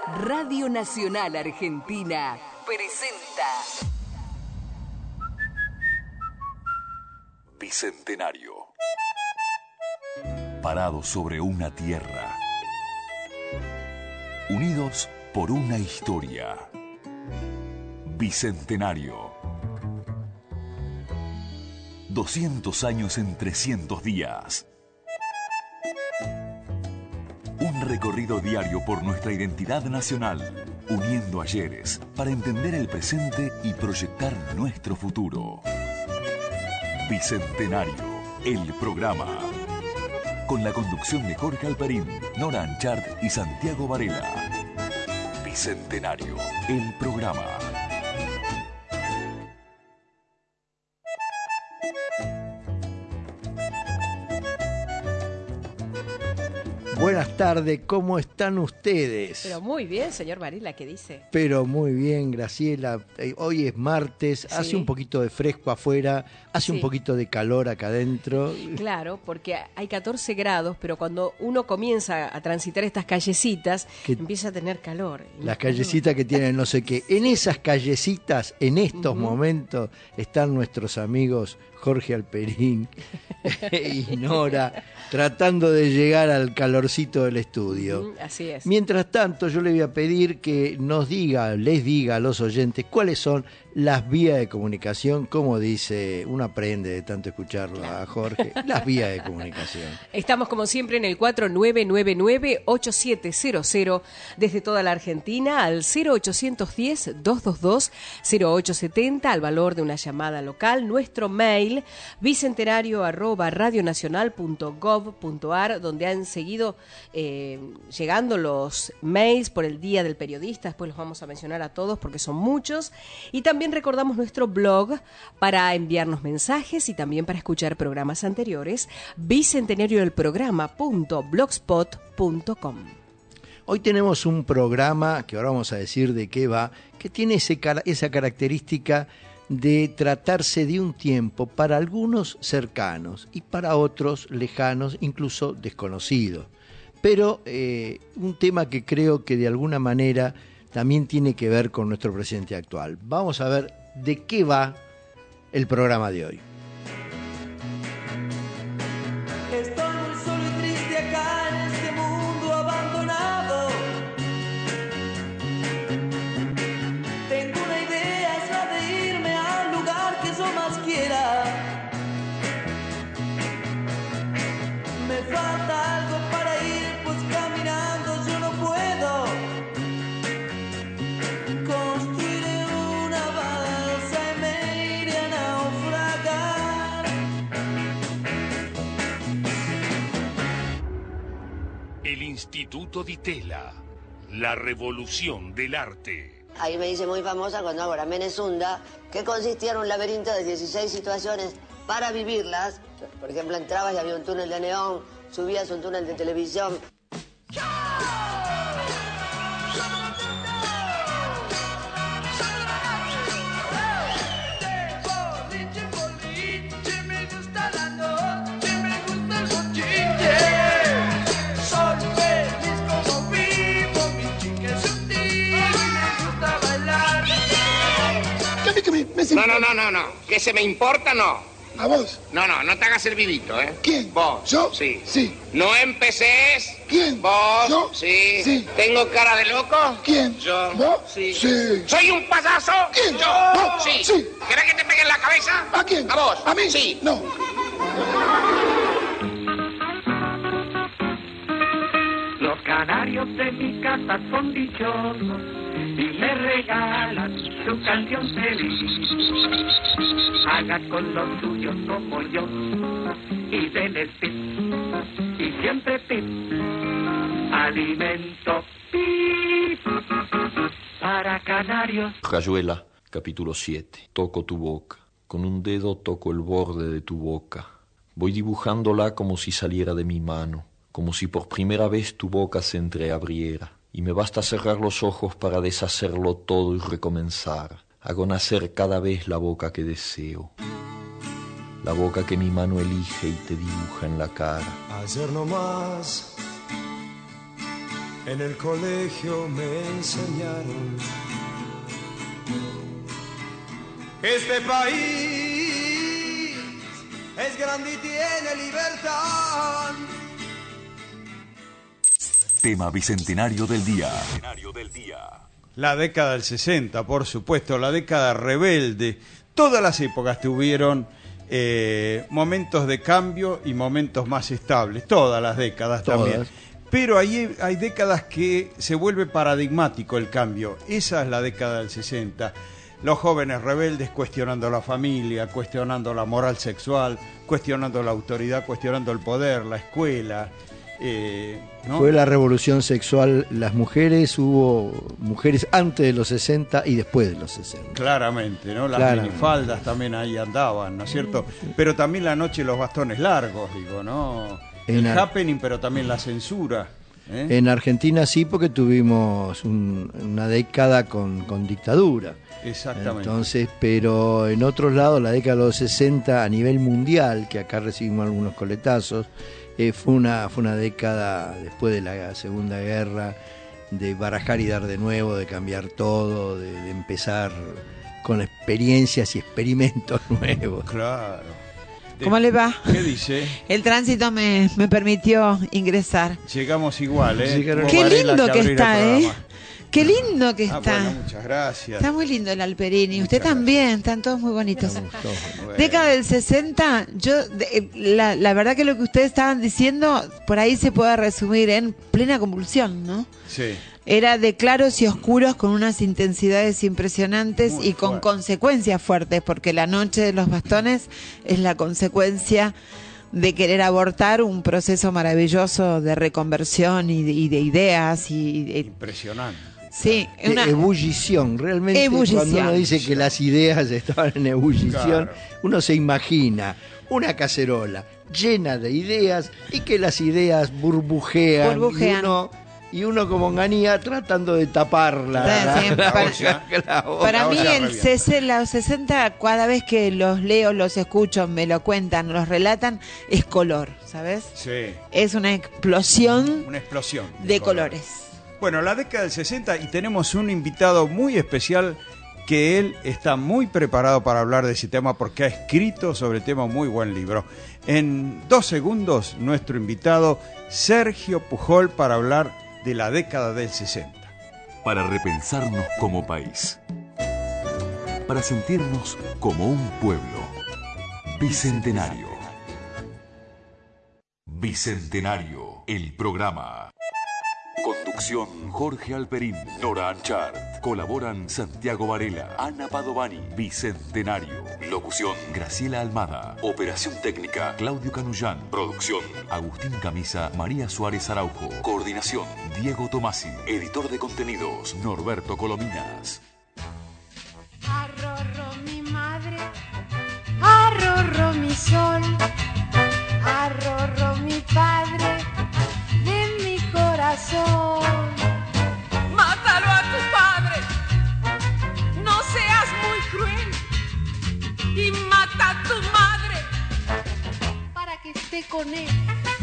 Radio Nacional Argentina presenta Bicentenario. Parados sobre una tierra, unidos por una historia. Bicentenario. 200 años en 300 días. Un recorrido diario por nuestra identidad nacional, uniendo ayeres para entender el presente y proyectar nuestro futuro. Bicentenario, el programa. Con la conducción de Jorge Alperín, Nora Anchart y Santiago Varela. Bicentenario, el programa. Buenas tardes, ¿cómo están ustedes? Pero muy bien, señor Varela, ¿qué dice? Pero muy bien, Graciela. Hoy es martes, sí. Hace un poquito de fresco afuera, hace un poquito de calor acá adentro. Claro, porque hay 14 grados, pero cuando uno comienza a transitar estas callecitas, empieza a tener calor. Las callecitas que tienen no sé qué. En esas callecitas, en estos momentos, están nuestros amigos Jorge Alperín y Nora tratando de llegar al calorcito del estudio. Así es. Mientras tanto, yo le voy a pedir que les diga a los oyentes cuáles son las vías de comunicación, como dice, uno aprende de tanto escucharlo a Jorge, las vías de comunicación. Estamos como siempre en el 4999-8700 desde toda la Argentina al 0810-222-0870 al valor de una llamada local. Nuestro mail bicentenario@radionacional.gov.ar, donde han seguido llegando los mails por el Día del Periodista. Después los vamos a mencionar a todos porque son muchos. Y también recordamos nuestro blog para enviarnos mensajes y también para escuchar programas anteriores, bicentenariodelprograma.blogspot.com. Hoy tenemos un programa que ahora vamos a decir de qué va, que tiene esa característica de tratarse de un tiempo para algunos cercanos y para otros lejanos, incluso desconocidos. Pero un tema que creo que de alguna manera también tiene que ver con nuestro presidente actual. Vamos a ver de qué va el programa de hoy. Estoy muy solo y triste acá en este mundo abandonado. Tengo una idea, es la de irme al lugar que yo más quiera. Me falta algo para ir, pues caminando yo no puedo. Construiré una balsa y me iré a naufragar. El Instituto Di Tella, la revolución del arte. Ahí me hice muy famosa cuando hago la Menezunda, que consistía en un laberinto de 16 situaciones para vivirlas. Por ejemplo, entrabas y había un túnel de neón, subías un túnel de televisión. No. Que se me importa, no. ¿A vos? No te hagas el vivito, ¿eh? ¿Quién? ¿Vos? ¿Yo? Sí. Sí. ¿No empeces? ¿Quién? ¿Vos? ¿Yo? Sí. Sí. ¿Tengo cara de loco? ¿Quién? ¿Yo? ¿Vos? Sí. Sí. ¿Soy un payaso? ¿Quién? ¿Yo? ¿Vos? Sí. Sí. ¿Querés que te pegue en la cabeza? ¿A quién? ¿A vos? ¿A mí? Sí. No. Los canarios de mi casa son dichosos y me regalan su canción feliz. Haga con los suyos como yo y denles pip y siempre pip. Alimento pip para canarios. Rayuela, capítulo 7. Toco tu boca. Con un dedo toco el borde de tu boca. Voy dibujándola como si saliera de mi mano, como si por primera vez tu boca se entreabriera. Y me basta cerrar los ojos para deshacerlo todo y recomenzar. Hago nacer cada vez la boca que deseo. La boca que mi mano elige y te dibuja en la cara. Ayer nomás En el colegio me enseñaron que este país es grande y tiene libertad. Tema bicentenario del día. La década del 60, por supuesto, la década rebelde. Todas las épocas tuvieron momentos de cambio y momentos más estables. Todas las décadas también. Pero hay décadas que se vuelve paradigmático el cambio. Esa es la década del 60. Los jóvenes rebeldes cuestionando la familia, cuestionando la moral sexual, cuestionando la autoridad, cuestionando el poder, la escuela. ¿No? Fue la revolución sexual. Las mujeres, hubo mujeres antes de los 60 y después de los 60. Claramente, ¿no? Las minifaldas también ahí andaban, ¿no es cierto? Pero también la noche y los bastones largos, digo, ¿no? El happening, pero también la censura. En Argentina sí, porque tuvimos una década con dictadura. Exactamente. Entonces, pero en otros lados, la década de los 60 a nivel mundial, que acá recibimos algunos coletazos, fue una década después de la Segunda Guerra de barajar y dar de nuevo, de cambiar todo, de empezar con experiencias y experimentos nuevos. Claro. ¿Cómo le va? ¿Qué dice? El tránsito me permitió ingresar. Llegamos igual, ¿eh? Qué lindo que está, ¿eh? Qué lindo que está. Bueno, muchas gracias. Está muy lindo el Alperini. Usted también, están todos muy bonitos. Década del 60, la verdad que lo que ustedes estaban diciendo, por ahí se puede resumir en plena convulsión, ¿no? Sí. Era de claros y oscuros con unas intensidades impresionantes y con consecuencias fuertes, porque la noche de los bastones es la consecuencia de querer abortar un proceso maravilloso de reconversión y de ideas. Impresionante. Sí, una ebullición, realmente. Cuando uno dice que las ideas estaban en ebullición, uno se imagina una cacerola llena de ideas y que las ideas burbujean. Y uno como Nganía tratando de taparla. Para mí los 60, cada vez que los leo, los escucho, me lo cuentan, los relatan, es color, ¿sabes? Sí. Es una explosión. Una explosión de colores. Bueno, la década del 60, y tenemos un invitado muy especial que él está muy preparado para hablar de ese tema porque ha escrito sobre el tema un muy buen libro. En 2 segundos, nuestro invitado Sergio Pujol para hablar de la década del 60. Para repensarnos como país. Para sentirnos como un pueblo. Bicentenario. Bicentenario, el programa. Conducción Jorge Alperín, Nora Anchart. Colaboran Santiago Varela, Ana Padovani. Bicentenario. Locución Graciela Almada. Operación técnica Claudio Canullán. Producción Agustín Camisa, María Suárez Araujo. Coordinación Diego Tomasi. Editor de contenidos Norberto Colominas. Arrorro mi madre, arrorro mi sol, arrorro mi padre de mi corazón. Mátalo a tu padre, no seas muy cruel, y mata a tu madre para que esté con él.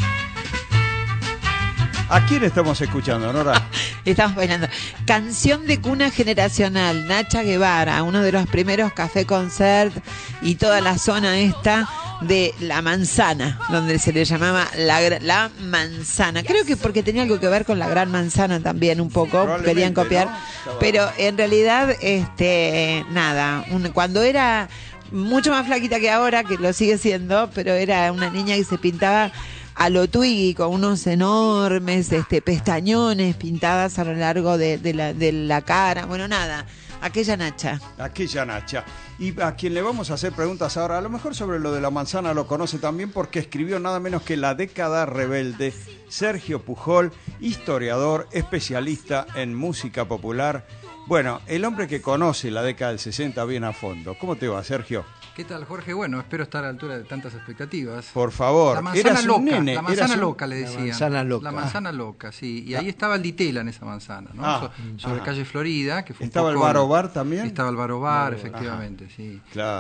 ¿A quién estamos escuchando, Nora? Estamos bailando. Canción de cuna generacional, Nacha Guevara, uno de los primeros café concert y toda la zona esta de La Manzana, donde se le llamaba la Manzana. Creo que porque tenía algo que ver con la Gran Manzana también un poco, querían copiar, ¿no? Pero en realidad, nada, cuando era mucho más flaquita que ahora, que lo sigue siendo, pero era una niña que se pintaba a lo Twiggy con unos enormes pestañones pintadas a lo largo de la cara. Bueno, nada, aquella Nacha. Y a quien le vamos a hacer preguntas ahora, a lo mejor sobre lo de la manzana lo conoce también porque escribió nada menos que La década rebelde, Sergio Pujol, historiador, especialista en música popular. Bueno, el hombre que conoce la década del 60 bien a fondo. ¿Cómo te va, Sergio? ¿Qué tal, Jorge? Bueno, espero estar a la altura de tantas expectativas. Por favor. La manzana loca, nene, la manzana loca le decían. La manzana loca. La manzana loca, sí. Y ahí estaba el Ditela en esa manzana, ¿no? Sobre calle Florida, que fue ¿Estaba un poco el Bar o Bar también? Estaba el Bar o Bar, efectivamente, sí. Claro.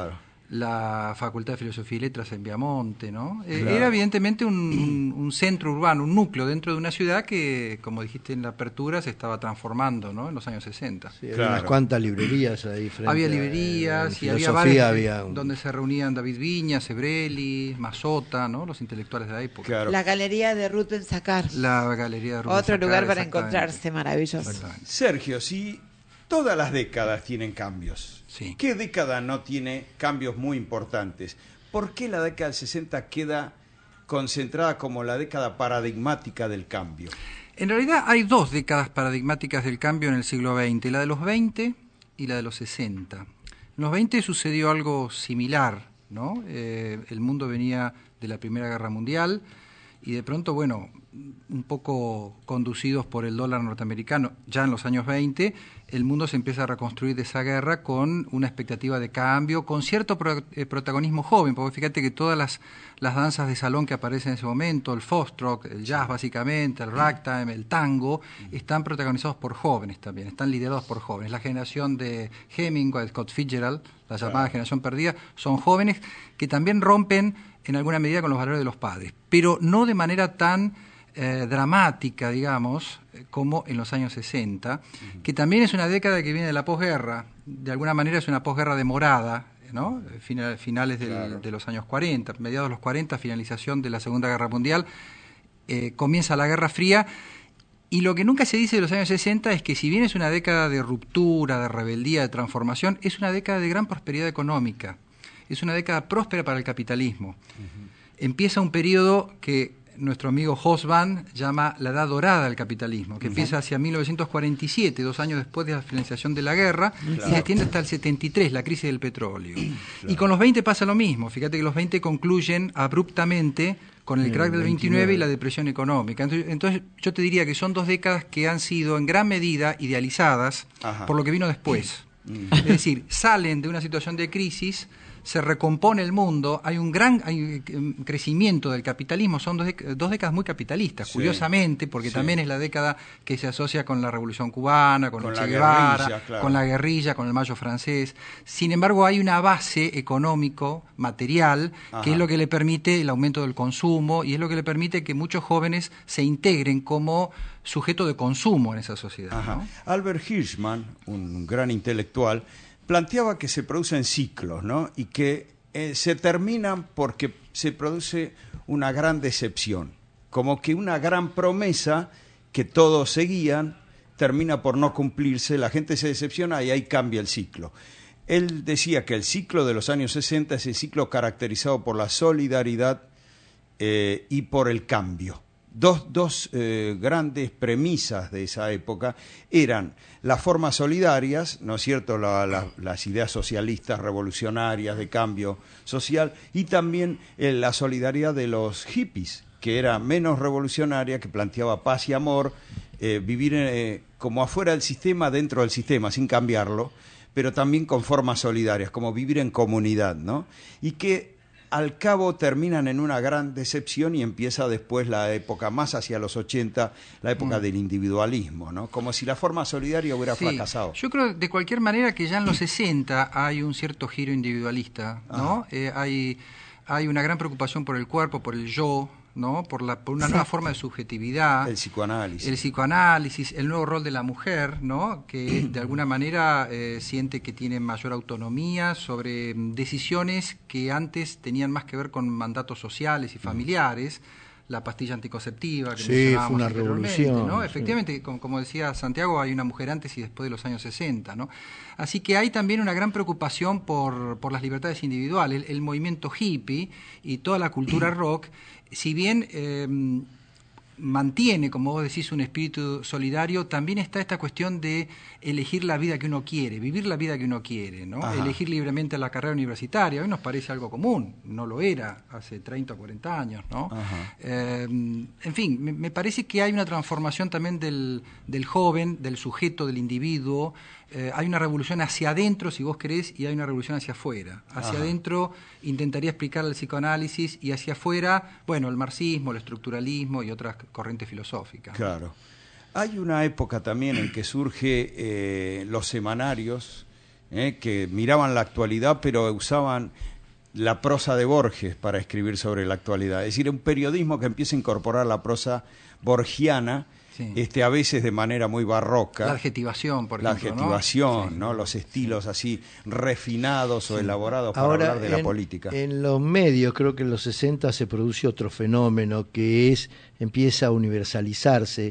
la Facultad de Filosofía y Letras en Viamonte, ¿no? Claro. Era evidentemente un centro urbano, un núcleo dentro de una ciudad que, como dijiste en la apertura, se estaba transformando, ¿no? En los años 60. Sí, había unas cuantas librerías ahí frente. Había librerías y había bares donde se reunían David Viñas, Sebrelli, Mazota, ¿no? Los intelectuales de la época. Claro. La galería de Ruth Ben-Sacar. La galería de Ruth Otro Ben-Sacar, lugar para exactamente. encontrarse, maravilloso. Sergio, si todas las décadas tienen cambios, sí. ¿Qué década no tiene cambios muy importantes? ¿Por qué la década del 60 queda concentrada como la década paradigmática del cambio? En realidad hay dos décadas paradigmáticas del cambio en el siglo XX, la de los 20 y la de los 60. En los 20 sucedió algo similar, ¿no? El mundo venía de la Primera Guerra Mundial y de pronto, bueno, un poco conducidos por el dólar norteamericano, ya en los años 20, el mundo se empieza a reconstruir de esa guerra con una expectativa de cambio, con cierto protagonismo joven, porque fíjate que todas las danzas de salón que aparecen en ese momento, el foxtrot, el jazz básicamente, el ragtime, el tango, están protagonizados por jóvenes también, están liderados por jóvenes. La generación de Hemingway, Scott Fitzgerald, la llamada generación perdida, son jóvenes que también rompen en alguna medida con los valores de los padres, pero no de manera tan dramática, digamos, como en los años 60, que también es una década que viene de la posguerra, de alguna manera es una posguerra demorada, ¿no? Finales de los años 40, mediados de los 40, finalización de la Segunda Guerra Mundial, comienza la Guerra Fría, y lo que nunca se dice de los años 60 es que si bien es una década de ruptura, de rebeldía, de transformación, es una década de gran prosperidad económica, es una década próspera para el capitalismo. Empieza un periodo que nuestro amigo Hobsbawm llama la edad dorada del capitalismo, que empieza hacia 1947, 2 años después de la finalización de la guerra, y se extiende hasta el 73, la crisis del petróleo. Y con los 20 pasa lo mismo, fíjate que los 20 concluyen abruptamente con el crack del 29 y la depresión económica. Entonces yo te diría que son 2 décadas que han sido en gran medida idealizadas por lo que vino después. Es decir, salen de una situación de crisis, se recompone el mundo, hay un crecimiento del capitalismo, son 2 décadas muy capitalistas, curiosamente, porque también es la década que se asocia con la Revolución Cubana, con el Che Guevara, con la guerrilla, con el Mayo francés. Sin embargo, hay una base económico, material, que es lo que le permite el aumento del consumo y es lo que le permite que muchos jóvenes se integren como sujeto de consumo en esa sociedad, ¿no? Albert Hirschman, un gran intelectual, planteaba que se producen ciclos, ¿no? Y que se terminan porque se produce una gran decepción, como que una gran promesa que todos seguían termina por no cumplirse, la gente se decepciona y ahí cambia el ciclo. Él decía que el ciclo de los años 60 es el ciclo caracterizado por la solidaridad y por el cambio. Dos grandes premisas de esa época eran las formas solidarias, ¿no es cierto?, las ideas socialistas revolucionarias de cambio social, y también la solidaridad de los hippies, que era menos revolucionaria, que planteaba paz y amor, vivir como afuera del sistema, dentro del sistema, sin cambiarlo, pero también con formas solidarias, como vivir en comunidad, ¿no? Y que al cabo terminan en una gran decepción y empieza después la época, más hacia los 80, la época del individualismo, ¿no? Como si la forma solidaria hubiera fracasado. Yo creo de cualquier manera que ya en los 60 hay un cierto giro individualista, ¿no? Hay una gran preocupación por el cuerpo, por el yo, ¿no? Por una nueva forma de subjetividad. El psicoanálisis, el nuevo rol de la mujer, ¿no? Que de alguna manera siente que tiene mayor autonomía sobre decisiones que antes tenían más que ver con mandatos sociales y familiares. La pastilla anticonceptiva que mencionábamos fue una revolución, ¿no? Efectivamente, como decía Santiago, hay una mujer antes y después de los años 60, ¿no? Así que hay también una gran preocupación por las libertades individuales. El movimiento hippie y toda la cultura rock, si bien mantiene, como vos decís, un espíritu solidario, también está esta cuestión de elegir la vida que uno quiere, vivir la vida que uno quiere, ¿no? Elegir libremente la carrera universitaria. Hoy nos parece algo común, no lo era hace 30 o 40 años, ¿no? En fin, me parece que hay una transformación también del joven, del sujeto, del individuo. Hay una revolución hacia adentro, si vos querés, y hay una revolución hacia afuera. Hacia adentro intentaría explicar el psicoanálisis y hacia afuera, bueno, el marxismo, el estructuralismo y otras corrientes filosóficas. Claro. Hay una época también en que surge los semanarios que miraban la actualidad, pero usaban la prosa de Borges para escribir sobre la actualidad. Es decir, un periodismo que empieza a incorporar la prosa borgiana, a veces de manera muy barroca. La adjetivación, por ejemplo. La adjetivación, ¿no? Los estilos así refinados o elaborados para hablar de la política. En los medios, creo que en los 60 se produce otro fenómeno que empieza a universalizarse.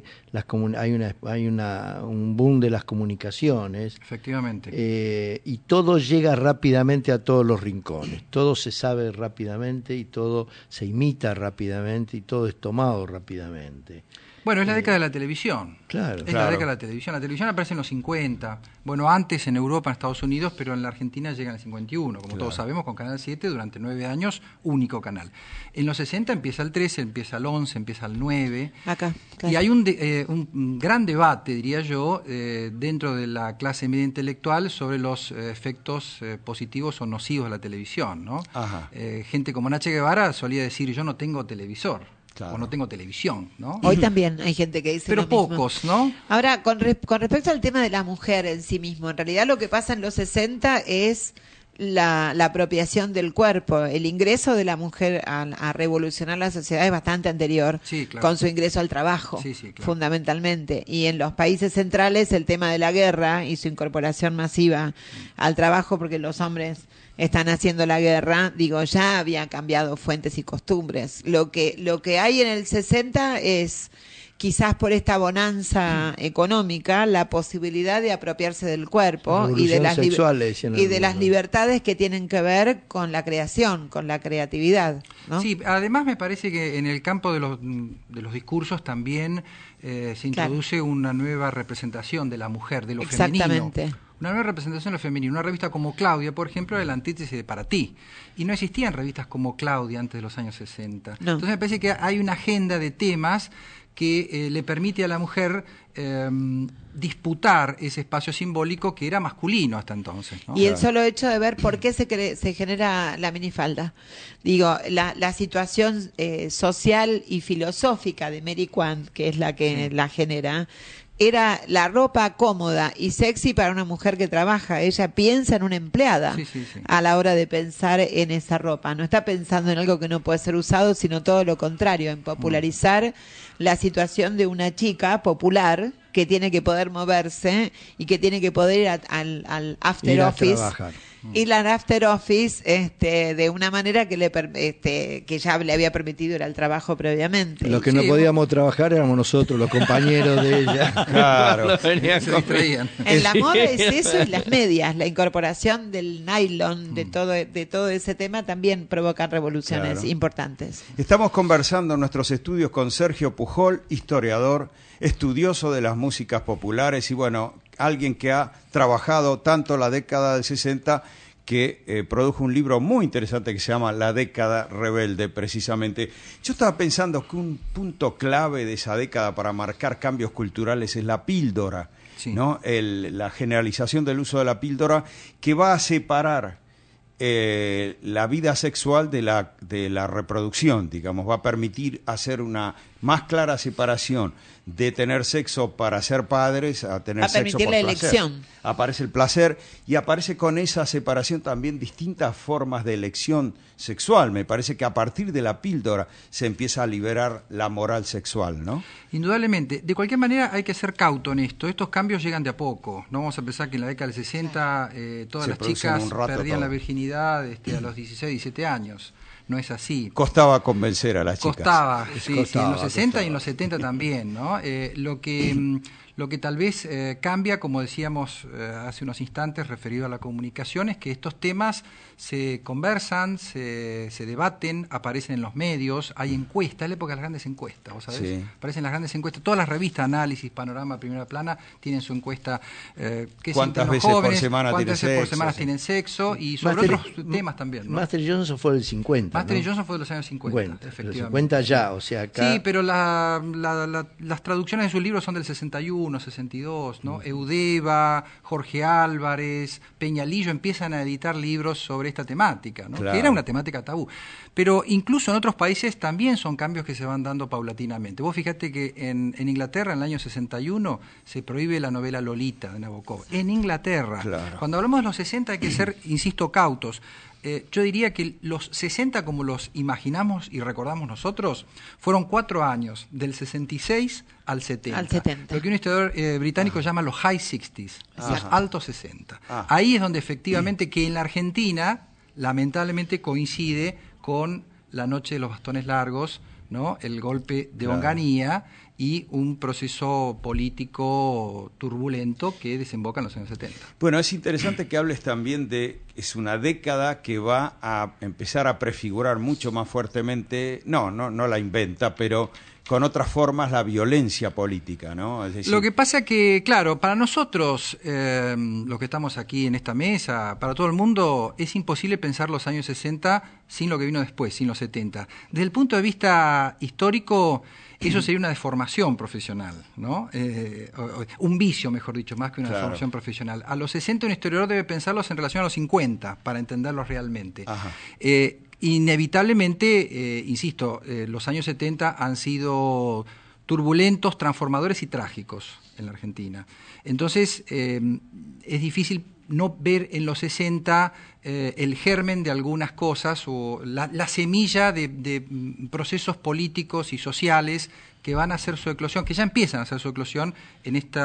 Hay un boom de las comunicaciones. Efectivamente. Y todo llega rápidamente a todos los rincones. Todo se sabe rápidamente y todo se imita rápidamente y todo es tomado rápidamente. Bueno, es la década de la televisión. Claro. Es la década de la televisión. La televisión aparece en los 50. Bueno, antes en Europa, en Estados Unidos, pero en la Argentina llega en el 51, como todos sabemos, con Canal 7 durante 9 años, único canal. En los 60 empieza el 13, empieza el 11, empieza el 9. Acá. Y hay un gran debate, diría yo, dentro de la clase media intelectual sobre los efectos positivos o nocivos de la televisión, ¿no? Gente como Nacha Guevara solía decir, yo no tengo televisor. O no tengo televisión, ¿no? Hoy también hay gente que dice pero lo mismo. Pocos, ¿no? Ahora, con respecto al tema de la mujer en sí mismo, en realidad lo que pasa en los 60 es la apropiación del cuerpo. El ingreso de la mujer a revolucionar la sociedad es bastante anterior, con su ingreso al trabajo, fundamentalmente. Y en los países centrales el tema de la guerra y su incorporación masiva al trabajo, porque los hombres están haciendo la guerra, ya había cambiado fuentes y costumbres. Lo que hay en el 60 es, quizás por esta bonanza económica, la posibilidad de apropiarse del cuerpo y de las libertades que tienen que ver con la creación, con la creatividad, ¿no? Sí, además me parece que en el campo de los discursos también se introduce una nueva representación de la mujer, de lo femenino. Una nueva representación de lo femenino. Una revista como Claudia, por ejemplo, era la antítesis de Para Ti. Y no existían revistas como Claudia antes de los años 60. No. Entonces me parece que hay una agenda de temas que le permite a la mujer disputar ese espacio simbólico que era masculino hasta entonces, ¿no? Y el solo hecho de ver por qué se genera la minifalda. La situación social y filosófica de Mary Quant, que es la que la genera, era la ropa cómoda y sexy para una mujer que trabaja. Ella piensa en una empleada a la hora de pensar en esa ropa. No está pensando en algo que no puede ser usado, sino todo lo contrario, en popularizar la situación de una chica popular que tiene que poder moverse y que tiene que poder ir al after office. Ir al after office de una manera que ya le había permitido ir al trabajo previamente. Los que no podíamos trabajar éramos nosotros, los compañeros de ella. Claro. En la moda es eso, y las medias, la incorporación del nylon, de todo ese tema también provocan revoluciones importantes. Estamos conversando en nuestros estudios con Sergio Pujol, historiador, estudioso de las músicas populares y alguien que ha trabajado tanto la década del 60 que produjo un libro muy interesante que se llama La década rebelde, precisamente. Yo estaba pensando que un punto clave de esa década para marcar cambios culturales es la píldora, ¿no? La generalización del uso de la píldora, que va a separar la vida sexual de la reproducción, digamos, va a permitir hacer una más clara separación de tener sexo para ser padres a tener sexo por placer. Elección. Aparece el placer y aparece con esa separación también distintas formas de elección sexual. Me parece que a partir de la píldora se empieza a liberar la moral sexual, ¿no? Indudablemente. De cualquier manera hay que ser cauto en esto. Estos cambios llegan de a poco. No vamos a pensar que en la década del 60 todas las chicas perdían la virginidad a los 16, 17 años. No es así. Costaba convencer a las chicas. Costaba, en los 60 y en los 70 también, ¿no? Lo que tal vez cambia, como decíamos hace unos instantes, referido a la comunicación, es que estos temas se conversan, se debaten, aparecen en los medios, hay encuestas, es la época de las grandes encuestas, ¿vos sabés? Sí. Aparecen las grandes encuestas, todas las revistas, Análisis, Panorama, Primera Plana, tienen su encuesta. ¿Cuántas veces por semana tienen sexo? Y sobre otros temas también, ¿no? Master Johnson fue del 50, Master ¿no? Johnson fue de los años 50, efectivamente. 50 ya, o sea, acá... Sí, pero las traducciones de sus libros son del 61, 62, ¿no? Eudeva, Jorge Álvarez, Peñalillo empiezan a editar libros sobre esta temática, ¿no? Claro. Que era una temática tabú. Pero incluso en otros países también son cambios que se van dando paulatinamente. Vos fíjate que en Inglaterra, en el año 61, se prohíbe la novela Lolita de Nabokov. En Inglaterra. Claro. Cuando hablamos de los 60 hay que ser, insisto, cautos. yo diría que los 60, como los imaginamos y recordamos nosotros, fueron 4 años, del 66 al 70. Al 70. Lo que un historiador británico llama los high 60s, los altos 60. Ah. Ahí es donde efectivamente que en la Argentina, lamentablemente, coincide con la noche de los bastones largos, ¿no? El golpe de Onganía y un proceso político turbulento que desemboca en los años 70. Bueno, es interesante que hables también de, es una década que va a empezar a prefigurar mucho más fuertemente, no la inventa, pero con otras formas la violencia política, ¿no? Es decir, lo que pasa que, claro, para nosotros, los que estamos aquí en esta mesa, para todo el mundo, es imposible pensar los años 60 sin lo que vino después, sin los 70. Desde el punto de vista histórico, eso sería una deformación profesional, ¿no? Un vicio, mejor dicho, más que una deformación profesional. A los 60 un historiador debe pensarlos en relación a los 50 para entenderlos realmente. Inevitablemente, insisto, los años 70 han sido turbulentos, transformadores y trágicos en la Argentina. Entonces, es difícil no ver en los 60 el germen de algunas cosas o la semilla de procesos políticos y sociales que van a hacer su eclosión, que ya empiezan a hacer su eclosión en este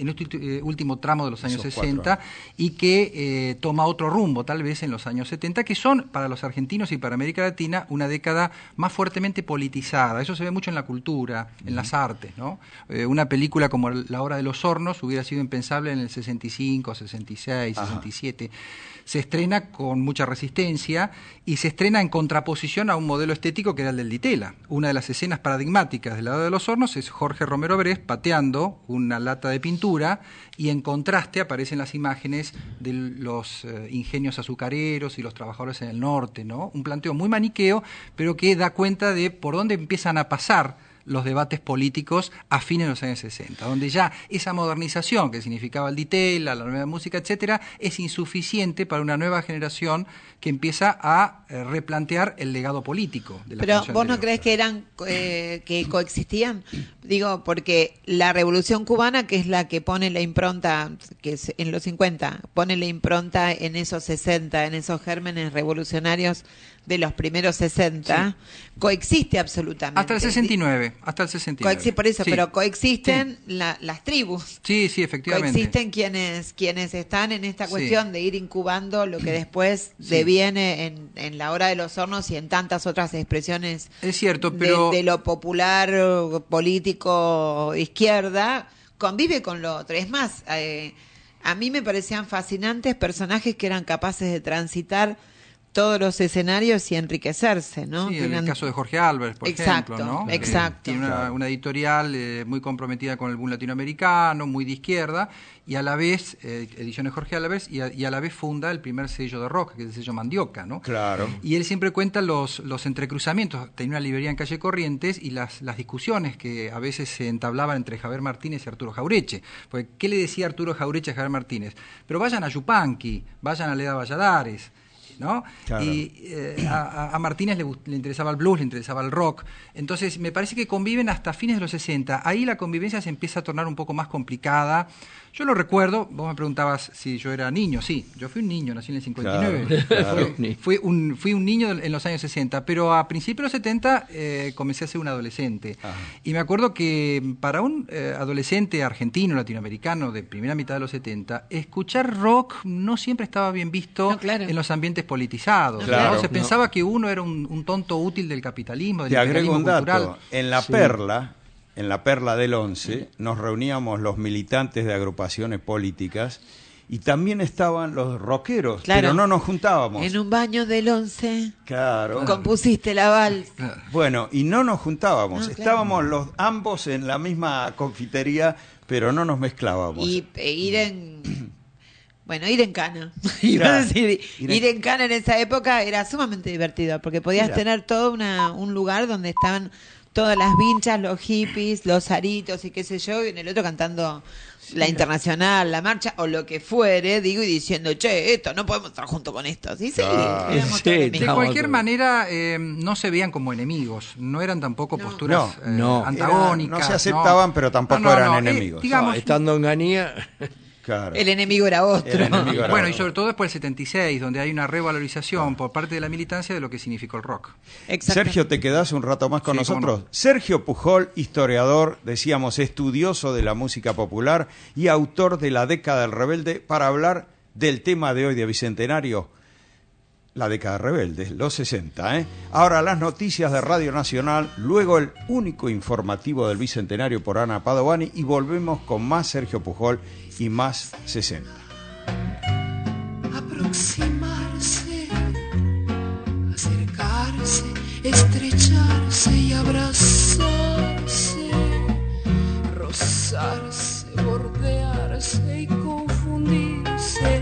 último tramo de los años 60 y que toma otro rumbo tal vez en los años 70, que son para los argentinos y para América Latina una década más fuertemente politizada. Eso se ve mucho en la cultura, en las artes, ¿no? Una película como La Hora de los Hornos hubiera sido impensable en el 65, 66, 67. Se estrena con mucha resistencia y se estrena en contraposición a un modelo estético que era el del Di Tella. Una de las escenas paradigmáticas del lado de los hornos es Jorge Romero Brest pateando una lata de pintura y en contraste aparecen las imágenes de los ingenios azucareros y los trabajadores en el norte, ¿no? Un planteo muy maniqueo, pero que da cuenta de por dónde empiezan a pasar los debates políticos a fines de los años 60, donde ya esa modernización que significaba el Di Tella, la nueva música, etcétera, es insuficiente para una nueva generación que empieza a replantear el legado político de la Pero generación vos no anterior. crees que eran que coexistían, digo, porque la Revolución Cubana, que es la que pone la impronta, que es en los 50 pone la impronta en esos 60, en esos gérmenes revolucionarios de los primeros 60, coexiste absolutamente. Hasta el 69, hasta el 69. Por eso, Sí. pero coexisten las tribus. Sí, sí, efectivamente. Coexisten quienes están en esta Sí. cuestión de ir incubando lo que después deviene en La Hora de los Hornos y en tantas otras expresiones Es cierto, pero de lo popular, político, izquierda, convive con lo otro. Es más, a mí me parecían fascinantes personajes que eran capaces de transitar todos los escenarios y enriquecerse, ¿no? Sí, en el caso de Jorge Álvarez, por ejemplo, ¿no? Exacto. Tiene una editorial muy comprometida con el boom latinoamericano, muy de izquierda, y a la vez, Ediciones Jorge Álvarez, y a la vez funda el primer sello de rock, que es el sello Mandioca, ¿no? Claro. Y él siempre cuenta los entrecruzamientos. Tenía una librería en calle Corrientes y las discusiones que a veces se entablaban entre Javier Martínez y Arturo Jaureche. Porque, ¿qué le decía Arturo Jaureche a Javier Martínez? Pero vayan a Yupanqui, vayan a Leda Valladares, ¿no? Claro. Y a Martínez le interesaba el blues, le interesaba el rock. Entonces, me parece que conviven hasta fines de los 60. Ahí la convivencia se empieza a tornar un poco más complicada. Yo lo recuerdo, vos me preguntabas si yo era niño. Sí, yo fui un niño, nací en el 59. Claro. Fui un niño en los años 60, pero a principios de los 70 comencé a ser un adolescente. Y me acuerdo que para un adolescente argentino, latinoamericano de primera mitad de los 70, escuchar rock no siempre estaba bien visto en los ambientes politizados. Claro. ¿no? Se pensaba que uno era un tonto útil del capitalismo, del Te agrego imperialismo un dato. cultural. En la Sí. Perla, en la Perla del 11, nos reuníamos los militantes de agrupaciones políticas y también estaban los rockeros, Claro. pero no nos juntábamos. En un baño del 11 Claro. compusiste la vals. Bueno, y no nos juntábamos. No, claro. Estábamos ambos en la misma confitería, pero no nos mezclábamos. Y ir en cana. Iba a decir, ir en cana en esa época era sumamente divertido, porque podías Mira. tener todo un lugar donde estaban todas las vinchas, los hippies, los aritos y qué sé yo, y en el otro cantando la internacional, la marcha o lo que fuere, digo, y diciendo, che, esto, no podemos estar junto con esto. Sí, éramos todos enemigos. De cualquier manera, no se veían como enemigos, no eran tampoco posturas No, antagónicas. no se aceptaban, pero tampoco eran enemigos. digamos, estando en Ganía. Claro. El enemigo era otro. Bueno, y sobre todo después del 76, donde hay una revalorización por parte de la militancia de lo que significó el rock. Sergio, ¿te quedás un rato más con nosotros? No. Sergio Pujol, historiador, decíamos, estudioso de la música popular y autor de La década del rebelde, para hablar del tema de hoy de Bicentenario, la década rebelde, los 60. Ahora las noticias de Radio Nacional, luego el único informativo del Bicentenario por Ana Padovani y volvemos con más Sergio Pujol y más 60. Aproximarse, acercarse, estrecharse y abrazarse, rozarse, bordearse y confundirse.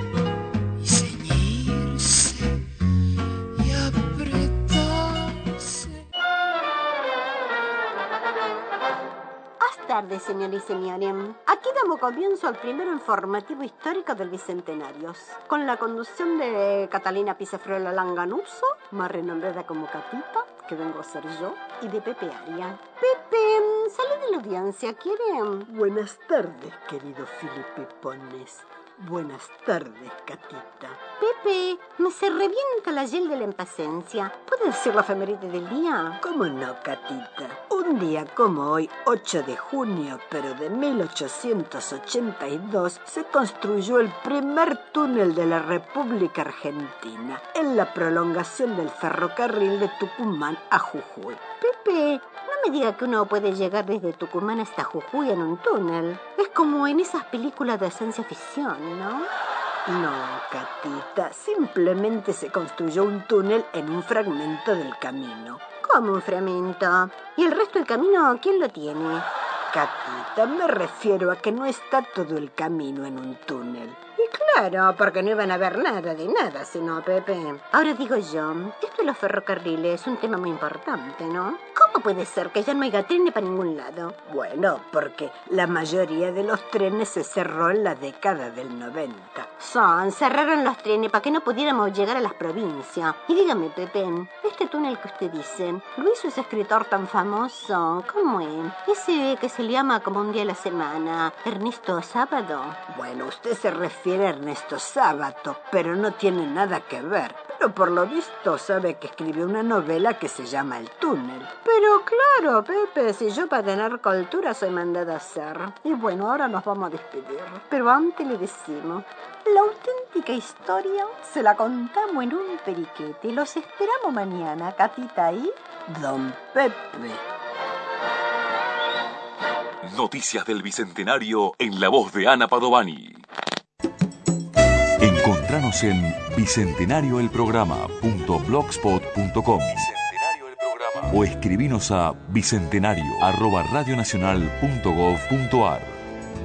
Buenas tardes, señores y señores. Aquí damos comienzo al primer informativo histórico del Bicentenario, con la conducción de Catalina Pizafrola Langanuso, más renombrada como Catita, que vengo a ser yo, y de Pepe Aria. Pepe, sale de la audiencia, ¿quieren? Buenas tardes, querido Felipe Pones. Buenas tardes, Catita. Pepe, me se revienta la hiel de la impaciencia. ¿Puede decir la efeméride del día? ¿Cómo no, Catita? Un día como hoy, 8 de junio, pero de 1882, se construyó el primer túnel de la República Argentina, en la prolongación del ferrocarril de Tucumán a Jujuy. Pepe, no me diga que uno puede llegar desde Tucumán hasta Jujuy en un túnel. Es como en esas películas de ciencia ficción, ¿no? No, Catita, simplemente se construyó un túnel en un fragmento del camino. ¿Cómo un fragmento? ¿Y el resto del camino quién lo tiene? Catita, me refiero a que no está todo el camino en un túnel. Y claro, porque no iban a ver nada de nada, sino Pepe. Ahora digo yo, esto de los ferrocarriles es un tema muy importante, ¿no? ¿Cómo puede ser que ya no haya trenes para ningún lado? Bueno, porque la mayoría de los trenes se cerró en la década del 90. Cerraron los trenes para que no pudiéramos llegar a las provincias. Y dígame, Pepe, este túnel que usted dice, ¿lo hizo ese escritor tan famoso? ¿Cómo es? Ese que se le llama como un día a la semana, Ernesto Sábato. Bueno, usted se refiere a Ernesto Sábato, pero no tiene nada que ver. Pero por lo visto sabe que escribió una novela que se llama El túnel. Pero claro, Pepe, si yo para tener cultura soy mandada a hacer. Y bueno, ahora nos vamos a despedir. Pero antes le decimos, la auténtica historia se la contamos en un periquete. Los esperamos mañana, Catita y Don Pepe. Noticias del Bicentenario en la voz de Ana Padovani. Encontranos en bicentenarioelprograma.blogspot.com o escribinos a bicentenario@radionacional.gov.ar.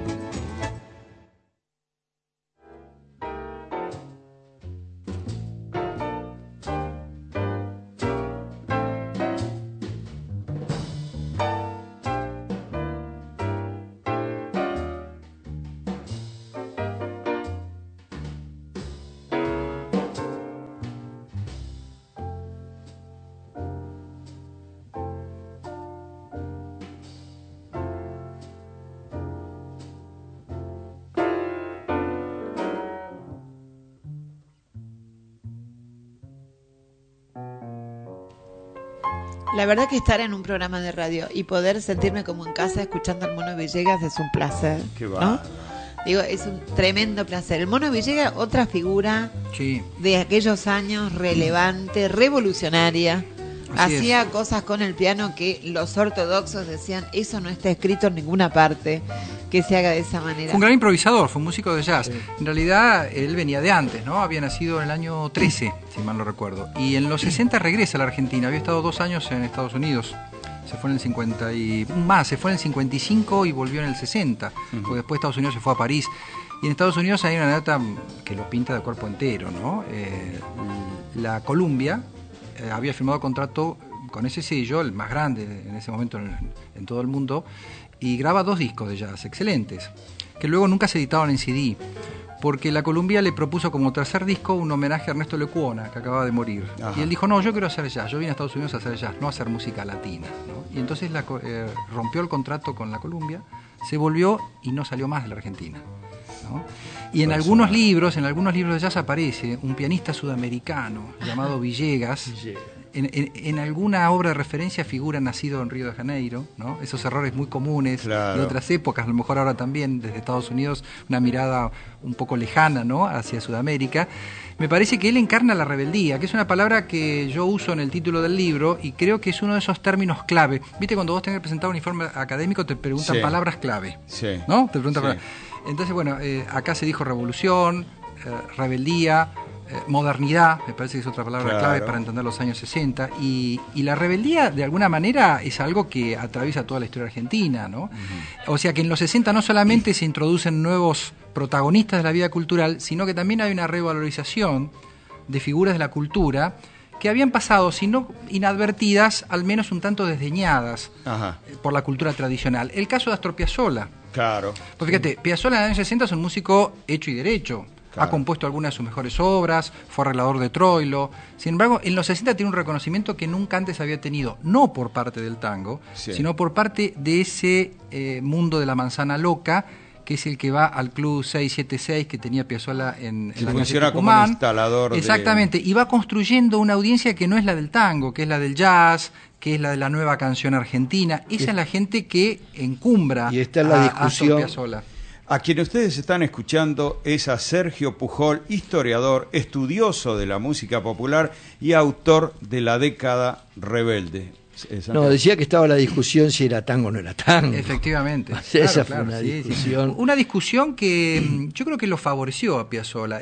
La verdad que estar en un programa de radio y poder sentirme como en casa escuchando al Mono Villegas es un placer. Qué ¿no? bárbaro. Digo, es un tremendo placer. El Mono Villegas, otra figura de aquellos años, relevante, revolucionaria. Hacía cosas con el piano que los ortodoxos decían, eso no está escrito en ninguna parte, que se haga de esa manera. Fue un gran improvisador, fue un músico de jazz. En realidad, él venía de antes, ¿no? Había nacido en el año 13, si mal no recuerdo. Y en los 60 regresa a la Argentina. Había estado 2 años en Estados Unidos. Se fue en el 50 y... se fue en el 55 y volvió en el 60. Porque después de Estados Unidos se fue a París. Y en Estados Unidos hay una nota que lo pinta de cuerpo entero, ¿no? La Columbia había firmado contrato con ese sello, el más grande en ese momento en todo el mundo, y graba 2 discos de jazz excelentes, que luego nunca se editaron en CD, porque la Columbia le propuso como tercer disco un homenaje a Ernesto Lecuona, que acababa de morir. Ajá. Y él dijo, no, yo quiero hacer jazz, yo vine a Estados Unidos a hacer jazz, no a hacer música latina, ¿no? Y entonces rompió el contrato con la Columbia, se volvió y no salió más de la Argentina, ¿no? ¿no? Y en algunos libros de jazz aparece un pianista sudamericano llamado Villegas. En alguna obra de referencia figura nacido en Río de Janeiro, ¿no? Esos errores muy comunes de otras épocas, a lo mejor ahora también desde Estados Unidos, una mirada un poco lejana, ¿no?, hacia Sudamérica. Me parece que él encarna la rebeldía, que es una palabra que yo uso en el título del libro y creo que es uno de esos términos clave. Viste, cuando vos tenés que presentar un informe académico te preguntan palabras clave, ¿no? Te preguntan Entonces, bueno, acá se dijo revolución, rebeldía, modernidad, me parece que es otra palabra clave para entender los años 60, y la rebeldía de alguna manera es algo que atraviesa toda la historia argentina, ¿no? O sea que en los 60 no solamente se introducen nuevos protagonistas de la vida cultural, sino que también hay una revalorización de figuras de la cultura que habían pasado, si no inadvertidas, al menos un tanto desdeñadas por la cultura tradicional. El caso de Astor Piazzolla. Claro. Pues fíjate, Piazzolla en los años 60 es un músico hecho y derecho. Ha compuesto algunas de sus mejores obras, fue arreglador de Troilo. Sin embargo, en los 60 tiene un reconocimiento que nunca antes había tenido, no por parte del tango, sino por parte de ese mundo de la manzana loca, que es el que va al Club 676 que tenía Piazzolla en la calle Tucumán. Como un instalador. Exactamente, y va construyendo una audiencia que no es la del tango, que es la del jazz, que es la de la nueva canción argentina. Esa es la gente que encumbra y está en la discusión. A Piazzolla. A quien ustedes están escuchando es a Sergio Pujol, historiador, estudioso de la música popular y autor de La década rebelde. No, decía que estaba la discusión si era tango o no era tango. Efectivamente. Esa fue una discusión. Una discusión que yo creo que lo favoreció a Piazzolla.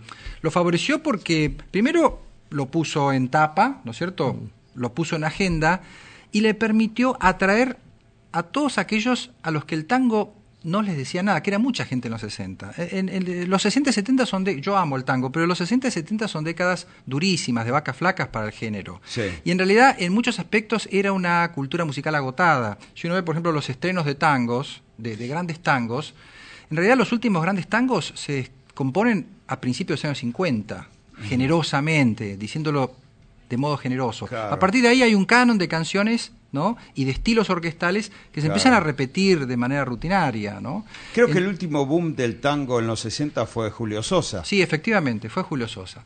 Lo favoreció porque primero lo puso en tapa, ¿no es cierto? Lo puso en agenda y le permitió atraer a todos aquellos a los que el tango no les decía nada, que era mucha gente en los 60. Los 60 y 70 yo amo el tango, pero los 60 y 70 son décadas durísimas, de vacas flacas para el género. Y en realidad, en muchos aspectos, era una cultura musical agotada. Si uno ve, por ejemplo, los estrenos de tangos, de grandes tangos, en realidad los últimos grandes tangos se componen a principios de los años 50, generosamente, diciéndolo de modo generoso. A partir de ahí hay un canon de canciones, ¿no?, y de estilos orquestales que se empiezan a repetir de manera rutinaria, ¿no? Creo que el último boom del tango en los 60 fue Julio Sosa. Sí, efectivamente, fue Julio Sosa.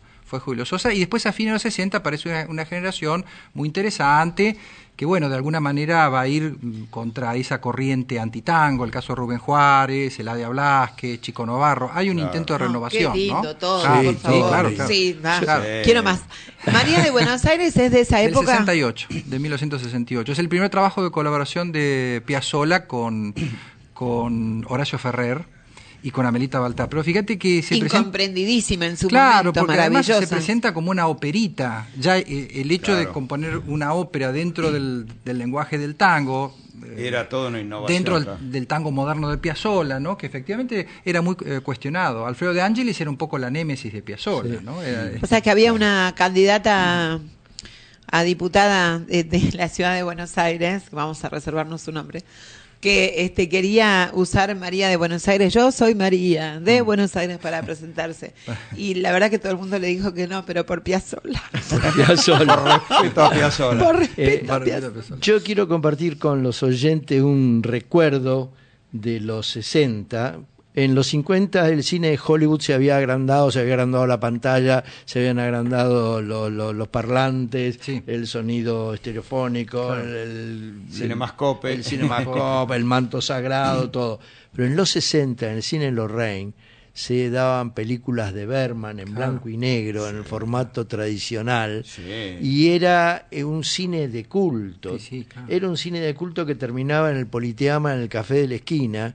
Y después a fines de los 60 aparece una generación muy interesante que, bueno, de alguna manera va a ir contra esa corriente antitango, el caso de Rubén Juárez, Eladia Blasquez, Chico Novarro. Hay un intento de renovación, qué lindo, ¿no? todo, por favor. Claro. Sí, quiero más. María de Buenos Aires es de esa época. Del 68, de 1968. Es el primer trabajo de colaboración de Piazzolla con Horacio Ferrer y con Amelita Baltar. Pero fíjate que se incomprendidísima en su momento, momento, porque maravillosa. Además se presenta como una operita. Ya el hecho de componer una ópera dentro del lenguaje del tango era toda una innovación dentro del tango moderno de Piazzolla, ¿no?, que efectivamente era muy cuestionado. Alfredo de Angelis era un poco la némesis de Piazzolla, ¿no? O sea que había una candidata a diputada de la ciudad de Buenos Aires, vamos a reservarnos su nombre, que quería usar María de Buenos Aires. Yo soy María de Buenos Aires para presentarse. Y la verdad que todo el mundo le dijo que no, pero por Piazzolla. Por respeto a Piazzolla. Por respeto a Piazzolla. Yo quiero compartir con los oyentes un recuerdo de los 60. En los 50 el cine de Hollywood se había agrandado la pantalla, se habían agrandado los parlantes, el sonido estereofónico, el cinemascope, el manto sagrado, todo. Pero en los 60, en el cine Lorraine, se daban películas de Berman en blanco y negro, en el formato tradicional, y era un cine de culto. Era un cine de culto que terminaba en el Politeama, en el café de la esquina,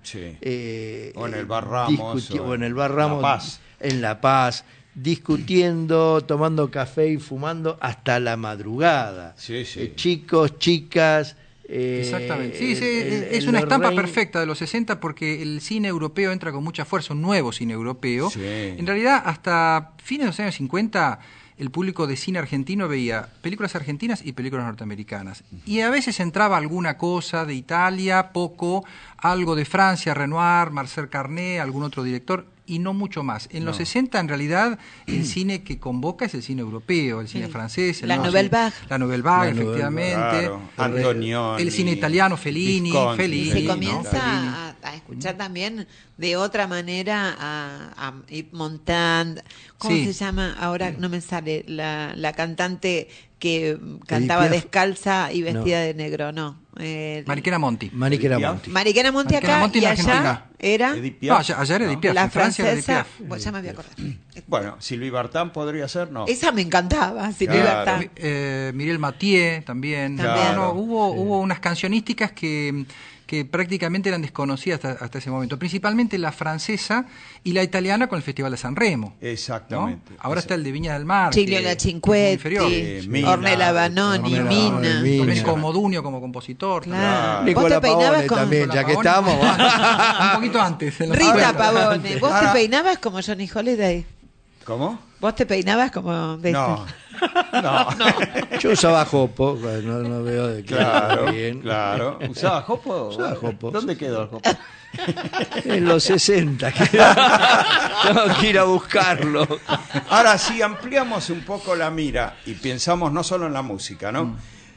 o en el Bar Ramos, o en el Bar Ramos, en La Paz, discutiendo, tomando café y fumando hasta la madrugada. Chicos, chicas. Exactamente. Es una estampa perfecta de los 60 porque el cine europeo entra con mucha fuerza, un nuevo cine europeo. En realidad, hasta fines de los años 50, el público de cine argentino veía películas argentinas y películas norteamericanas. Y a veces entraba alguna cosa de Italia, poco, algo de Francia, Renoir, Marcel Carné, algún otro director, y no mucho más. En los 60, en realidad, el cine que convoca es el cine europeo, el cine francés. La Nouvelle Vague. La Nouvelle Vague, efectivamente. Antonioni. El cine italiano, Fellini. Se comienza a escuchar también de otra manera a Yves Montand. ¿Cómo Sí. se llama? Ahora no me sale la cantante que cantaba descalza y vestida de negro, no. Mariquena Monti. Mariquena Monti. Mariquena Monti Mariquena acá Monti en y allá Argentina. era Edith No, Piaf. allá era Edith Piaf. la en Francia era Edith francesa. Piaf. Bueno, ya me voy a acordar. Bueno, Sylvie Vartan podría ser, ¿no? Esa me encantaba, Sylvie Claro. Vartan. Mireille Mathieu también. Claro. No, hubo unas cancionísticas que prácticamente eran desconocidas hasta ese momento, principalmente la francesa y la italiana con el Festival de San Remo. Exactamente. ¿no? Ahora está el de Viña del Mar. Gigliola Cinquetti, Mina. Ornella Vanoni, Mina. Domenico Modugno como compositor. Claro. Nicola ¿Vos te peinabas Pavone con también, ya que Pavone, estamos. un poquito antes. en los Rita 50. Pavone? ¿Vos Ahora- te peinabas como Johnny Holiday? ¿Cómo? ¿Vos te peinabas como de No. No. Yo usaba jopo, no veo de qué Claro, bien. claro. ¿Usaba jopo? Usaba jopo. ¿Dónde quedó el jopo? En los 60. Tengo que ir a buscarlo. Ahora, si ampliamos un poco la mira y pensamos no solo en la música, ¿no?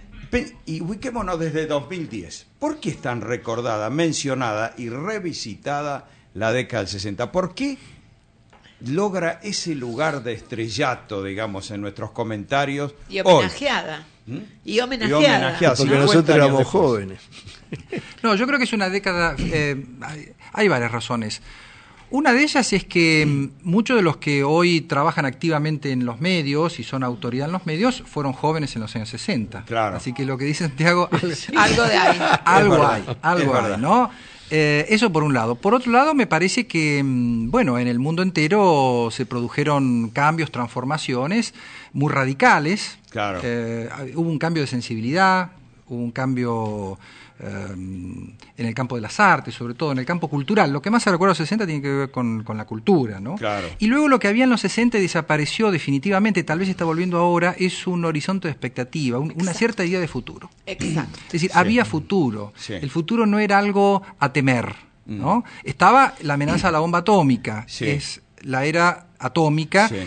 Y ubiquémonos desde 2010. ¿Por qué es tan recordada, mencionada y revisitada la década del 60? ¿Por qué logra ese lugar de estrellato, digamos, en nuestros comentarios Y hoy? homenajeada. ¿Mm? Y homenajeada. Porque 50 nosotros años éramos después. jóvenes. No, yo creo que es una década. Hay varias razones. Una de ellas es que muchos de los que hoy trabajan activamente en los medios y son autoridad en los medios fueron jóvenes en los años 60. Claro. Así que lo que dice Santiago, Algo de ahí. algo verdad, hay, algo es hay, verdad. ¿no? Eso por un lado. Por otro lado, me parece que, bueno, en el mundo entero se produjeron cambios, transformaciones muy radicales. Claro. Hubo un cambio de sensibilidad, hubo un cambio en el campo de las artes, sobre todo en el campo cultural. Lo que más se recuerda a los 60 tiene que ver con la cultura, ¿no? Claro. Y luego lo que había en los 60 y desapareció definitivamente, tal vez está volviendo ahora, es un horizonte de expectativa, una cierta idea de futuro. Exacto. Es decir, había futuro. Sí. El futuro no era algo a temer, ¿no? Estaba la amenaza de la bomba atómica, Sí. es la era atómica, Sí.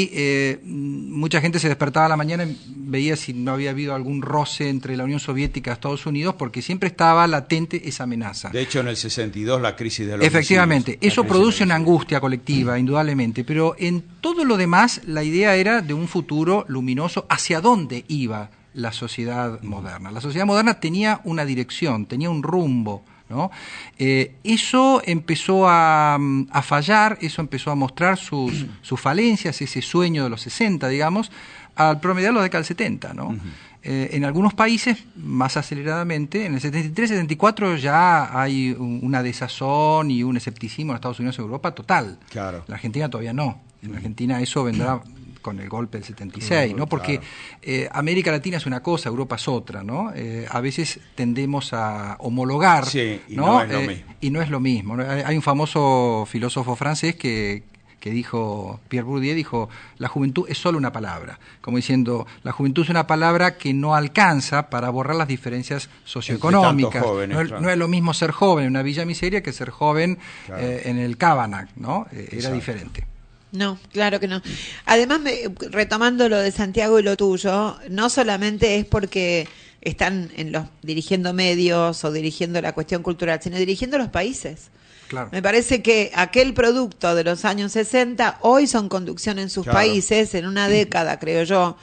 y mucha gente se despertaba a la mañana y veía si no había habido algún roce entre la Unión Soviética y Estados Unidos, porque siempre estaba latente esa amenaza. De hecho, en el 62, la crisis de los Efectivamente, misiles. eso La crisis produce de una los angustia colectiva, indudablemente, pero en todo lo demás la idea era de un futuro luminoso, hacia dónde iba la sociedad moderna. La sociedad moderna tenía una dirección, tenía un rumbo, ¿no? Eso empezó a fallar, eso empezó a mostrar sus falencias, ese sueño de los 60, digamos, al promediar la década del 70, ¿no? En algunos países, más aceleradamente, en el 73, 74 ya hay una desazón y un escepticismo en Estados Unidos y Europa total. Claro. En Argentina todavía no. En Argentina eso vendrá con el golpe del 76, ¿no? Porque América Latina es una cosa, Europa es otra, ¿no? A veces tendemos a homologar, Sí, y ¿no? no es lo mismo. Y no es lo mismo, ¿no? Hay un famoso filósofo francés que dijo, Pierre Bourdieu dijo, la juventud es solo una palabra, como diciendo, la juventud es una palabra que no alcanza para borrar las diferencias socioeconómicas. Entre tantos jóvenes, no, claro. no es lo mismo ser joven en una Villa Miseria que ser joven Claro. en el Cabanac, ¿no? Era Exacto. diferente. No, claro que no. Además, retomando lo de Santiago y lo tuyo, no solamente es porque están dirigiendo medios o dirigiendo la cuestión cultural, sino dirigiendo los países. Claro. Me parece que aquel producto de los años 60 hoy son conducción en sus Claro. países, en una década, creo yo,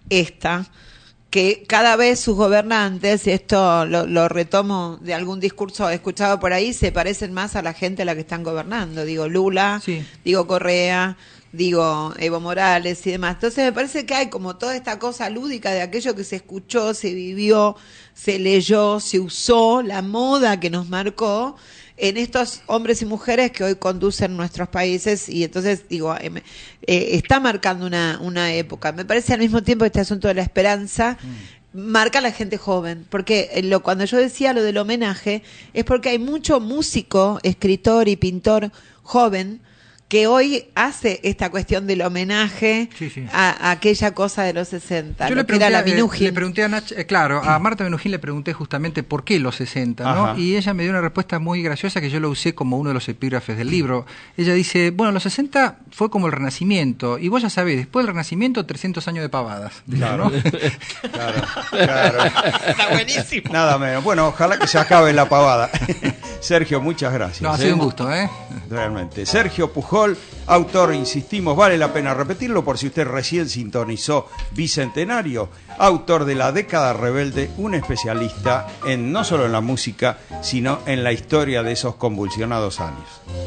que cada vez sus gobernantes, y esto lo retomo de algún discurso escuchado por ahí, se parecen más a la gente a la que están gobernando. Digo Lula, Sí. digo Correa, digo Evo Morales y demás. Entonces me parece que hay como toda esta cosa lúdica de aquello que se escuchó, se vivió, se leyó, se usó, la moda que nos marcó en estos hombres y mujeres que hoy conducen nuestros países, y entonces digo, está marcando una época. Me parece al mismo tiempo este asunto de la esperanza marca a la gente joven, porque cuando yo decía lo del homenaje es porque hay mucho músico, escritor y pintor joven que hoy hace esta cuestión del homenaje a aquella cosa de los 60, Yo lo que era la Minujín. Le pregunté a a Marta Minujín le pregunté justamente por qué los 60, ¿no? Ajá. Y ella me dio una respuesta muy graciosa que yo lo usé como uno de los epígrafes del libro. Ella dice, bueno, los 60 fue como el Renacimiento, y vos ya sabés, después del Renacimiento 300 años de pavadas. Claro, ¿no? claro. Está buenísimo. Nada menos. Bueno, ojalá que se acabe la pavada. Sergio, muchas gracias. No, ha sido un gusto, ¿eh? Realmente. Sergio Pujol, autor, insistimos, vale la pena repetirlo por si usted recién sintonizó Bicentenario, autor de La década rebelde, un especialista en no solo en la música, sino en la historia de esos convulsionados años.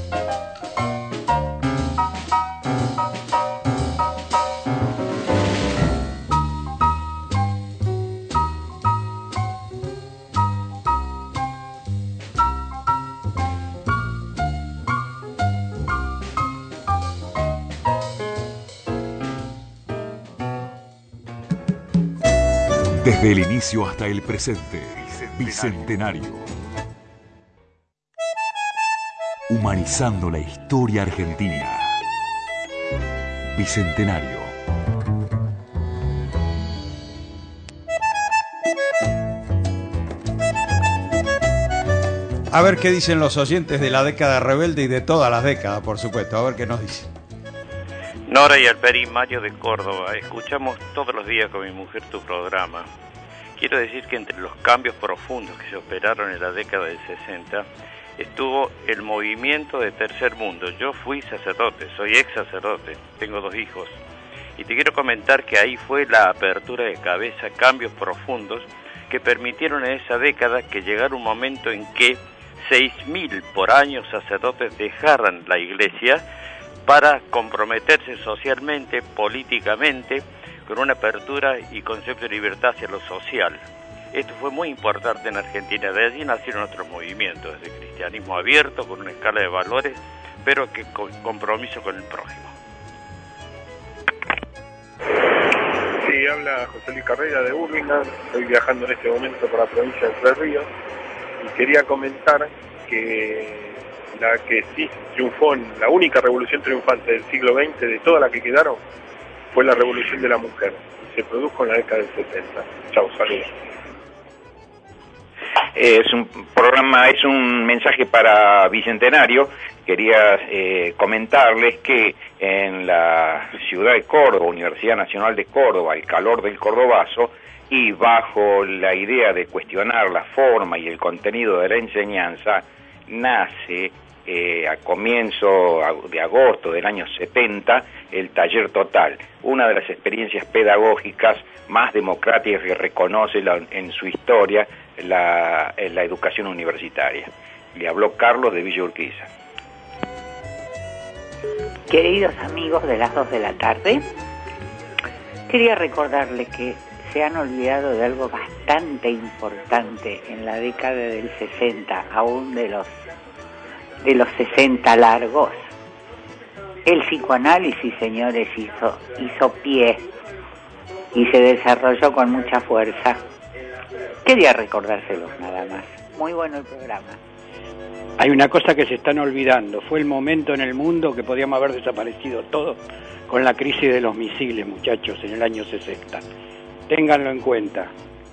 Desde el inicio hasta el presente, Bicentenario. Humanizando la historia argentina. Bicentenario. A ver qué dicen los oyentes de La década rebelde y de todas las décadas, por supuesto. A ver qué nos dicen. Nora y Alperín, Mario de Córdoba. Escuchamos todos los días con mi mujer tu programa. Quiero decir que entre los cambios profundos que se operaron en la década del 60 estuvo el movimiento de Tercer Mundo. Yo fui sacerdote, soy ex sacerdote, tengo 2 hijos. Y te quiero comentar que ahí fue la apertura de cabeza, cambios profundos que permitieron en esa década que llegara un momento en que 6.000 por año sacerdotes dejaran la iglesia para comprometerse socialmente, políticamente, con una apertura y concepto de libertad hacia lo social. Esto fue muy importante en Argentina. De allí nacieron otros movimientos, desde cristianismo abierto, con una escala de valores, pero que con compromiso con el prójimo. Sí, habla José Luis Carrera de Burlingame. Estoy viajando en este momento por la provincia de Entre Ríos y quería comentar que la que sí triunfó, la única revolución triunfante del siglo XX, de todas las que quedaron, fue la revolución de la mujer. Se produjo en la década del 60. Chau, saludos. Es un programa, es un mensaje para Bicentenario. Quería comentarles que en la ciudad de Córdoba, Universidad Nacional de Córdoba, el calor del cordobazo, y bajo la idea de cuestionar la forma y el contenido de la enseñanza, nace a comienzo de agosto del año 70 el Taller Total, una de las experiencias pedagógicas más democráticas que reconoce en su historia la educación universitaria. Le habló Carlos de Villa Urquiza. Queridos amigos de las 2 de la tarde, quería recordarles que se han olvidado de algo bastante importante en la década del 60, aún de los 60 largos. El psicoanálisis, señores, hizo pie y se desarrolló con mucha fuerza. Quería recordárselos nada más. Muy bueno el programa. Hay una cosa que se están olvidando. Fue el momento en el mundo que podíamos haber desaparecido todo con la crisis de los misiles, muchachos, en el año 60. Ténganlo en cuenta.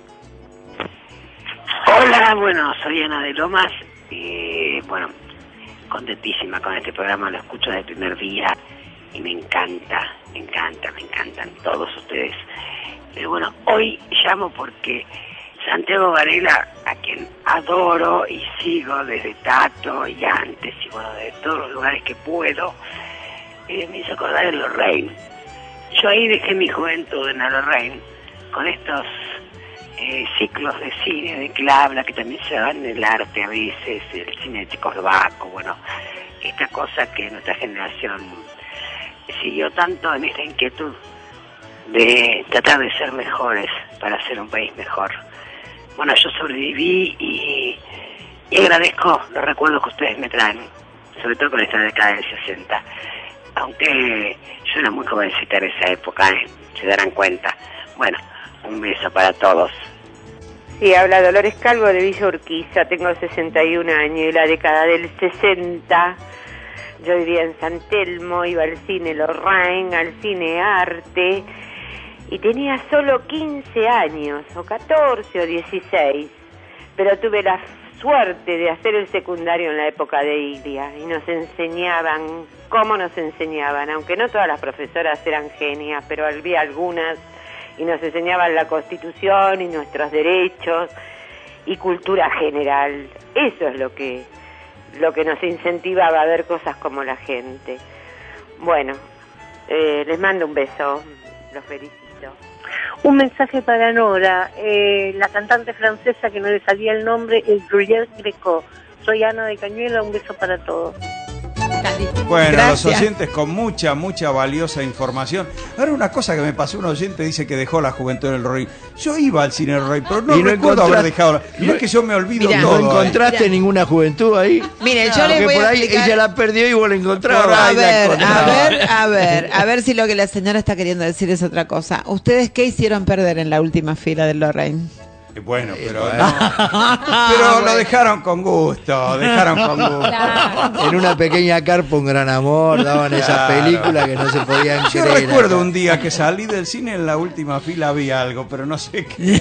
Hola, bueno, soy Ana de Lomas y bueno, contentísima con este programa, lo escucho desde el primer día y me encantan todos ustedes. Pero bueno, hoy llamo porque Santiago Varela, a quien adoro y sigo desde Tato y antes, y bueno, de todos los lugares que puedo, me hizo acordar de Lorraine. Yo ahí dejé mi juventud en la Lorraine, con estos ciclos de cine de que la habla, que también se dan en el arte a veces, el cine checoslovaco, bueno, esta cosa que nuestra generación siguió tanto en esta inquietud de tratar de ser mejores para hacer un país mejor. Bueno, yo sobreviví y agradezco los recuerdos que ustedes me traen, sobre todo con esta década del 60, aunque yo era muy jovencita en esa época, se darán cuenta. Bueno, un beso para todos. Sí, habla Dolores Calvo de Villa Urquiza, tengo 61 años y la década del 60 Yo vivía en San Telmo, iba al cine Lorraine, al cine Arte, y tenía solo 15 años, o 14 o 16, pero tuve la suerte de hacer el secundario en la época de Ilia, y nos enseñaban, cómo nos enseñaban, aunque no todas las profesoras eran genias, pero había algunas, y nos enseñaban la Constitución y nuestros derechos, y cultura general. Eso es lo que nos incentivaba a ver cosas como la gente. Bueno, les mando un beso, los felicito. Un mensaje para Nora, la cantante francesa que no le salía el nombre es Juliette Greco. Soy Ana de Cañuela, un beso para todos. Bueno, Gracias. los oyentes con mucha valiosa información. Ahora una cosa que me pasó, un oyente dice que dejó la juventud en el Roy. Yo iba al cine del Roy, pero no recuerdo haber dejado. No es que yo me olvido todo. ¿No encontraste ninguna juventud ahí? Mire, yo les voy por a ahí explicar. ella la perdió y vos la encontrabas. A ver si lo que la señora está queriendo decir es otra cosa. ¿Ustedes qué hicieron perder en la última fila del Lorraine? Bueno, pero pero lo dejaron con gusto, En una pequeña carpa, un gran amor, daban esas películas que no se podían Yo creer. recuerdo un día que salí del cine, en la última fila había algo, pero no sé qué.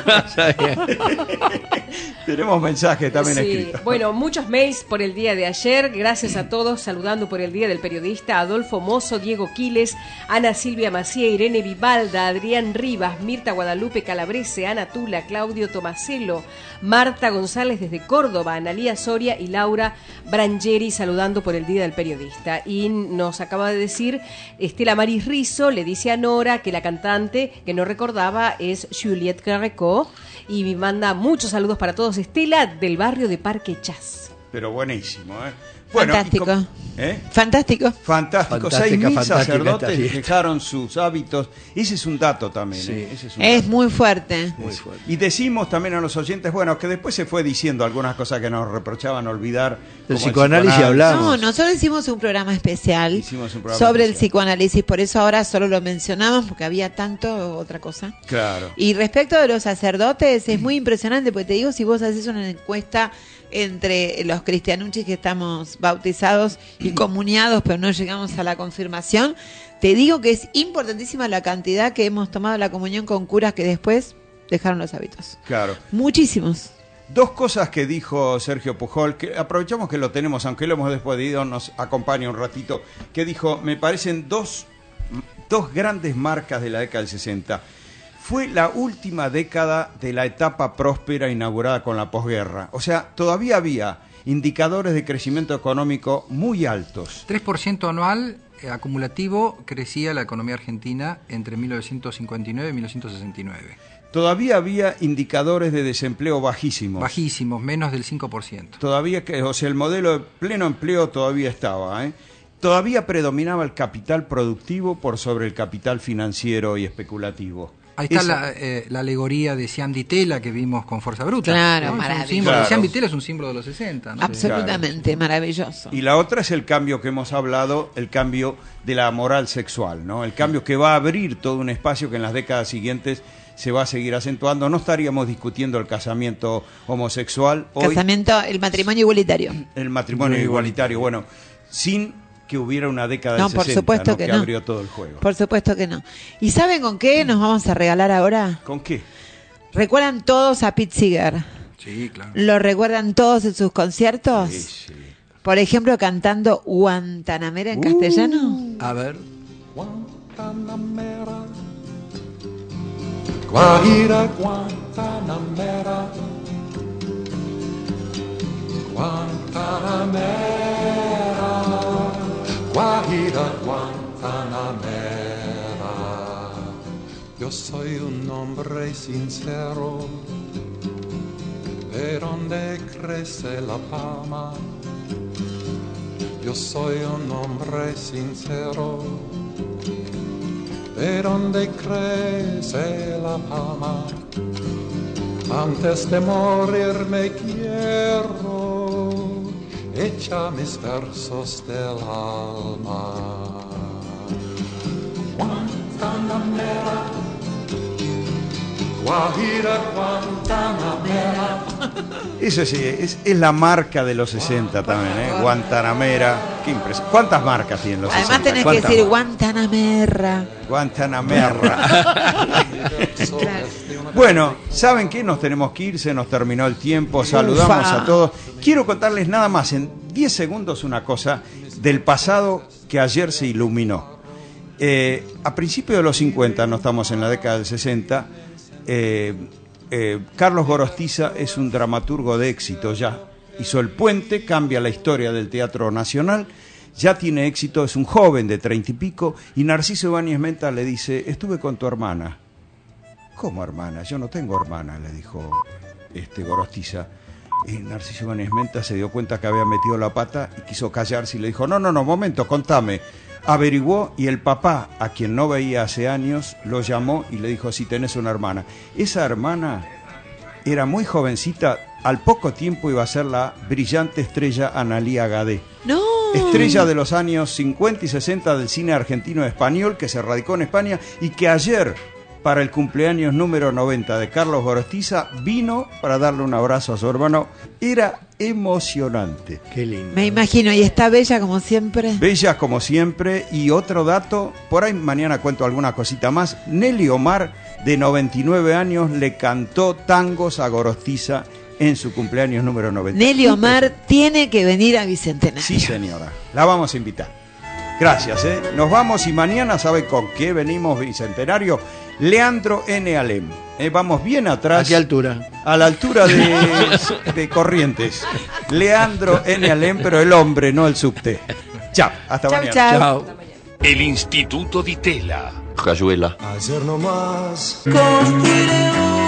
Tenemos mensajes también escritos. Bueno, muchos mails por el día de ayer. Gracias a todos, saludando por el Día del Periodista: Adolfo Mozo, Diego Quiles, Ana Silvia Macía, Irene Vivalda, Adrián Rivas, Mirta Guadalupe Calabrese, Ana Tula, Claudio Tomaselo, Marta González desde Córdoba, Analía Soria y Laura Brangeri, saludando por el Día del Periodista. Y nos acaba de decir Estela Maris Rizzo, le dice a Nora que la cantante que no recordaba es Juliette Greco, y me manda muchos saludos para todos. Estela, del barrio de Parque Chas. Pero buenísimo, ¿eh? Bueno, Fantástico. Fantástico. Fantástica, 6.000 esta sacerdotes fiesta. dejaron sus hábitos. Ese es un dato también. Ese es un Es dato. muy fuerte. Y decimos también a los oyentes, bueno, que después se fue diciendo algunas cosas que nos reprochaban olvidar. Del como el psicoanálisis hablamos. No, nosotros hicimos un programa especial Hicimos un programa sobre el especial. psicoanálisis, por eso ahora solo lo mencionamos porque había tanto otra cosa. Claro. Y respecto de los sacerdotes, es muy impresionante, porque te digo, si vos haces una encuesta entre los cristianuchis que estamos bautizados y comuniados, pero no llegamos a la confirmación, te digo que es importantísima la cantidad que hemos tomado la comunión con curas que después dejaron los hábitos. Claro. Muchísimos. Dos cosas que dijo Sergio Pujol, que aprovechamos que lo tenemos, aunque lo hemos despedido, nos acompaña un ratito, que dijo, me parecen dos grandes marcas de la década del 60. Fue la última década de la etapa próspera inaugurada con la posguerra. O sea, todavía había indicadores de crecimiento económico muy altos. 3% anual acumulativo crecía la economía argentina entre 1959 y 1969. Todavía había indicadores de desempleo bajísimos. Bajísimos, menos del 5%. Todavía, o sea, el modelo de pleno empleo todavía estaba, ¿eh? Todavía predominaba el capital productivo por sobre el capital financiero y especulativo. Ahí está la alegoría de Siam Di Tella que vimos con Fuerza Bruta. Claro, ¿no? maravilloso. Claro. Siam Di Tella es un símbolo de los 60. ¿no? Absolutamente, maravilloso. Y la otra es el cambio que hemos hablado, el cambio de la moral sexual, ¿no? El cambio que va a abrir todo un espacio que en las décadas siguientes se va a seguir acentuando. No estaríamos discutiendo el casamiento homosexual hoy. El matrimonio igualitario. El matrimonio igualitario, bueno, sin que hubiera una década No, del 60, por supuesto ¿no? que que no. abrió todo el juego. Por supuesto que no. ¿Y saben con qué nos vamos a regalar ahora? ¿Con qué? ¿Recuerdan todos a Pete Seeger? Sí, claro. ¿Lo recuerdan todos en sus conciertos? Sí. Por ejemplo, cantando Guantanamera en castellano. A ver. Guantanamera, Guajira Guantanamera, Guantanamera, Guajira Guantanamera. Yo soy un hombre sincero, de donde crece la palma. Yo soy un hombre sincero, de donde crece la palma. Antes de morir me quiero echar mis versos del alma. Guantanamera, Guajira Guantanamera. Eso sí, es la marca de los 60 también, ¿eh? Guantanamera. Qué impresión. ¿Cuántas marcas tienen los Además 60? tenés que decir Guantanamerra. Guantanamerra. Bueno, ¿saben qué? Nos tenemos que ir, se nos terminó el tiempo, saludamos Ufa. a todos. Quiero contarles nada más en 10 segundos una cosa del pasado que ayer se iluminó. A principios de los 50, no estamos en la década del 60, Carlos Gorostiza es un dramaturgo de éxito ya. Hizo El Puente, cambia la historia del Teatro Nacional, ya tiene éxito, es un joven de 30 y pico, y Narciso Ibáñez Menta le dice, estuve con tu hermana. ¿Cómo hermana? Yo no tengo hermana, le dijo Gorostiza. Y Narciso Ibáñez Menta se dio cuenta que había metido la pata y quiso callarse y le dijo, no, momento, contame. Averiguó y el papá, a quien no veía hace años, lo llamó y le dijo, si tenés una hermana. Esa hermana era muy jovencita, al poco tiempo iba a ser la brillante estrella Analía Gadé. ¡No! Estrella de los años 50 y 60 del cine argentino español, que se radicó en España y que ayer, para el cumpleaños número 90 de Carlos Gorostiza, vino para darle un abrazo a su hermano. Era emocionante. Qué lindo. Me imagino, y está bella como siempre. Bella como siempre. Y otro dato, por ahí mañana cuento alguna cosita más. Nelly Omar, de 99 años, le cantó tangos a Gorostiza en su cumpleaños número 90. Nelly Omar tiene que venir a Bicentenario. Sí, señora. La vamos a invitar. Gracias, ¿eh? Nos vamos y mañana, ¿sabe con qué venimos, Bicentenario? Leandro N. Alem. Vamos bien atrás. ¿A qué altura? A la altura de Corrientes. Leandro N. Alem, pero el hombre, no el subte. Chao, hasta mañana. Chao. El Instituto Di Tella. Rayuela. Ayer no más.